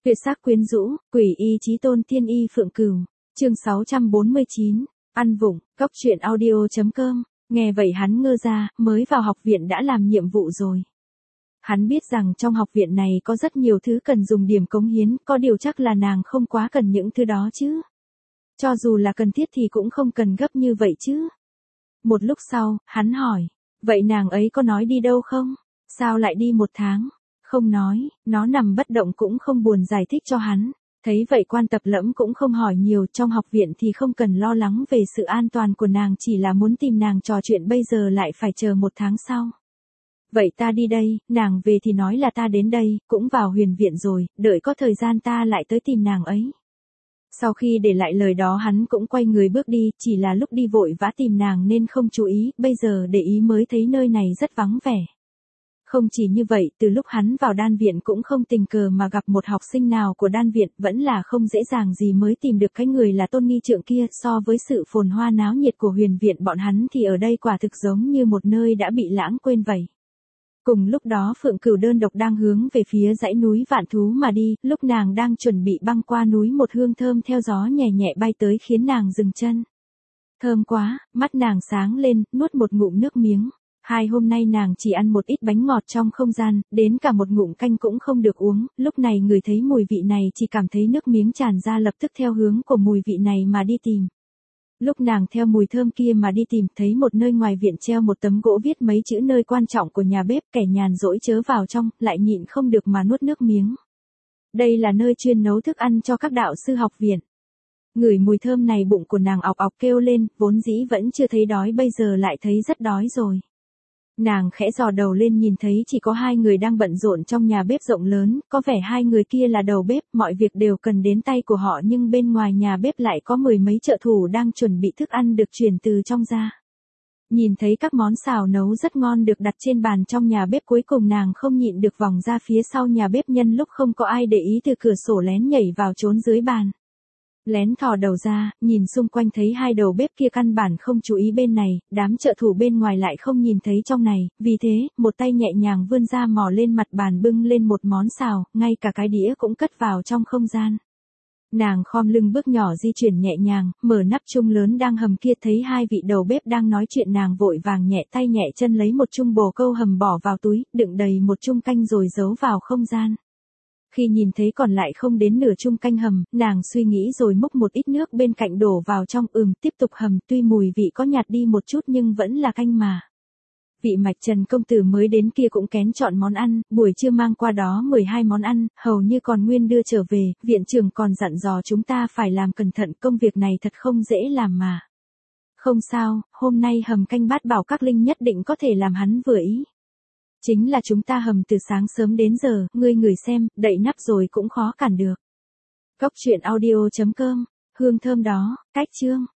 Tuyệt sắc quyến rũ, quỷ y chí tôn tiên y phượng cửu. Chương 649, ăn vụng, cốc truyện audio.com. Nghe vậy hắn ngơ ra, mới vào học viện đã làm nhiệm vụ rồi. Hắn biết rằng trong học viện này có rất nhiều thứ cần dùng điểm cống hiến, có điều chắc là nàng không quá cần những thứ đó chứ. Cho dù là cần thiết thì cũng không cần gấp như vậy chứ. Một lúc sau, hắn hỏi, vậy nàng ấy có nói đi đâu không? Sao lại đi 1 tháng? Không nói, nó nằm bất động cũng không buồn giải thích cho hắn. Thấy vậy Quan Tập Lẫm cũng không hỏi nhiều, trong học viện thì không cần lo lắng về sự an toàn của nàng, chỉ là muốn tìm nàng trò chuyện, bây giờ lại phải chờ 1 tháng sau. Vậy ta đi đây, nàng về thì nói là ta đến đây, cũng vào huyền viện rồi, đợi có thời gian ta lại tới tìm nàng ấy. Sau khi để lại lời đó hắn cũng quay người bước đi, chỉ là lúc đi vội vã tìm nàng nên không chú ý, bây giờ để ý mới thấy nơi này rất vắng vẻ. Không chỉ như vậy, từ lúc hắn vào đan viện cũng không tình cờ mà gặp một học sinh nào của đan viện, vẫn là không dễ dàng gì mới tìm được cái người là Tôn Nghi Trượng kia. So với sự phồn hoa náo nhiệt của huyền viện bọn hắn thì ở đây quả thực giống như một nơi đã bị lãng quên vậy. Cùng lúc đó Phượng Cửu đơn độc đang hướng về phía dãy núi Vạn Thú mà đi, lúc nàng đang chuẩn bị băng qua núi, một hương thơm theo gió nhẹ nhẹ bay tới khiến nàng dừng chân. Thơm quá, mắt nàng sáng lên, nuốt một ngụm nước miếng. Hôm nay nàng chỉ ăn một ít bánh ngọt trong không gian, đến cả một ngụm canh cũng không được uống, lúc này ngửi thấy mùi vị này chỉ cảm thấy nước miếng tràn ra, lập tức theo hướng của mùi vị này mà đi tìm. Lúc nàng theo mùi thơm kia mà đi tìm, thấy một nơi ngoài viện treo một tấm gỗ viết mấy chữ nơi quan trọng của nhà bếp, kẻ nhàn rỗi chớ vào trong, lại nhịn không được mà nuốt nước miếng. Đây là nơi chuyên nấu thức ăn cho các đạo sư học viện. Ngửi mùi thơm này bụng của nàng ọc ọc kêu lên, vốn dĩ vẫn chưa thấy đói bây giờ lại thấy rất đói rồi. Nàng khẽ dò đầu lên nhìn thấy chỉ có 2 người đang bận rộn trong nhà bếp rộng lớn, có vẻ 2 người kia là đầu bếp, mọi việc đều cần đến tay của họ, nhưng bên ngoài nhà bếp lại có 10 mấy trợ thủ đang chuẩn bị thức ăn được chuyển từ trong ra. Nhìn thấy các món xào nấu rất ngon được đặt trên bàn trong nhà bếp, cuối cùng nàng không nhịn được vòng ra phía sau nhà bếp, nhân lúc không có ai để ý từ cửa sổ lén nhảy vào trốn dưới bàn. Lén thò đầu ra, nhìn xung quanh thấy 2 đầu bếp kia căn bản không chú ý bên này, đám trợ thủ bên ngoài lại không nhìn thấy trong này, vì thế, một tay nhẹ nhàng vươn ra mò lên mặt bàn bưng lên một món xào, ngay cả cái đĩa cũng cất vào trong không gian. Nàng khom lưng bước nhỏ di chuyển nhẹ nhàng, mở nắp chung lớn đang hầm kia, thấy 2 vị đầu bếp đang nói chuyện, nàng vội vàng nhẹ tay nhẹ chân lấy một chung bồ câu hầm bỏ vào túi, đựng đầy một chung canh rồi giấu vào không gian. Khi nhìn thấy còn lại không đến nửa chung canh hầm, nàng suy nghĩ rồi múc một ít nước bên cạnh đổ vào trong, tiếp tục hầm, tuy mùi vị có nhạt đi một chút nhưng vẫn là canh mà. Vị Mạch Trần công tử mới đến kia cũng kén chọn món ăn, buổi trưa mang qua đó 12 món ăn, hầu như còn nguyên đưa trở về, viện trưởng còn dặn dò chúng ta phải làm cẩn thận, công việc này thật không dễ làm mà. Không sao, hôm nay hầm canh Bát Bảo Các Linh nhất định có thể làm hắn vừa ý. Chính là chúng ta hầm từ sáng sớm đến giờ, ngươi ngửi xem, đậy nắp rồi cũng khó cản được. Cốc truyện audio.com, hương thơm đó, cách chương.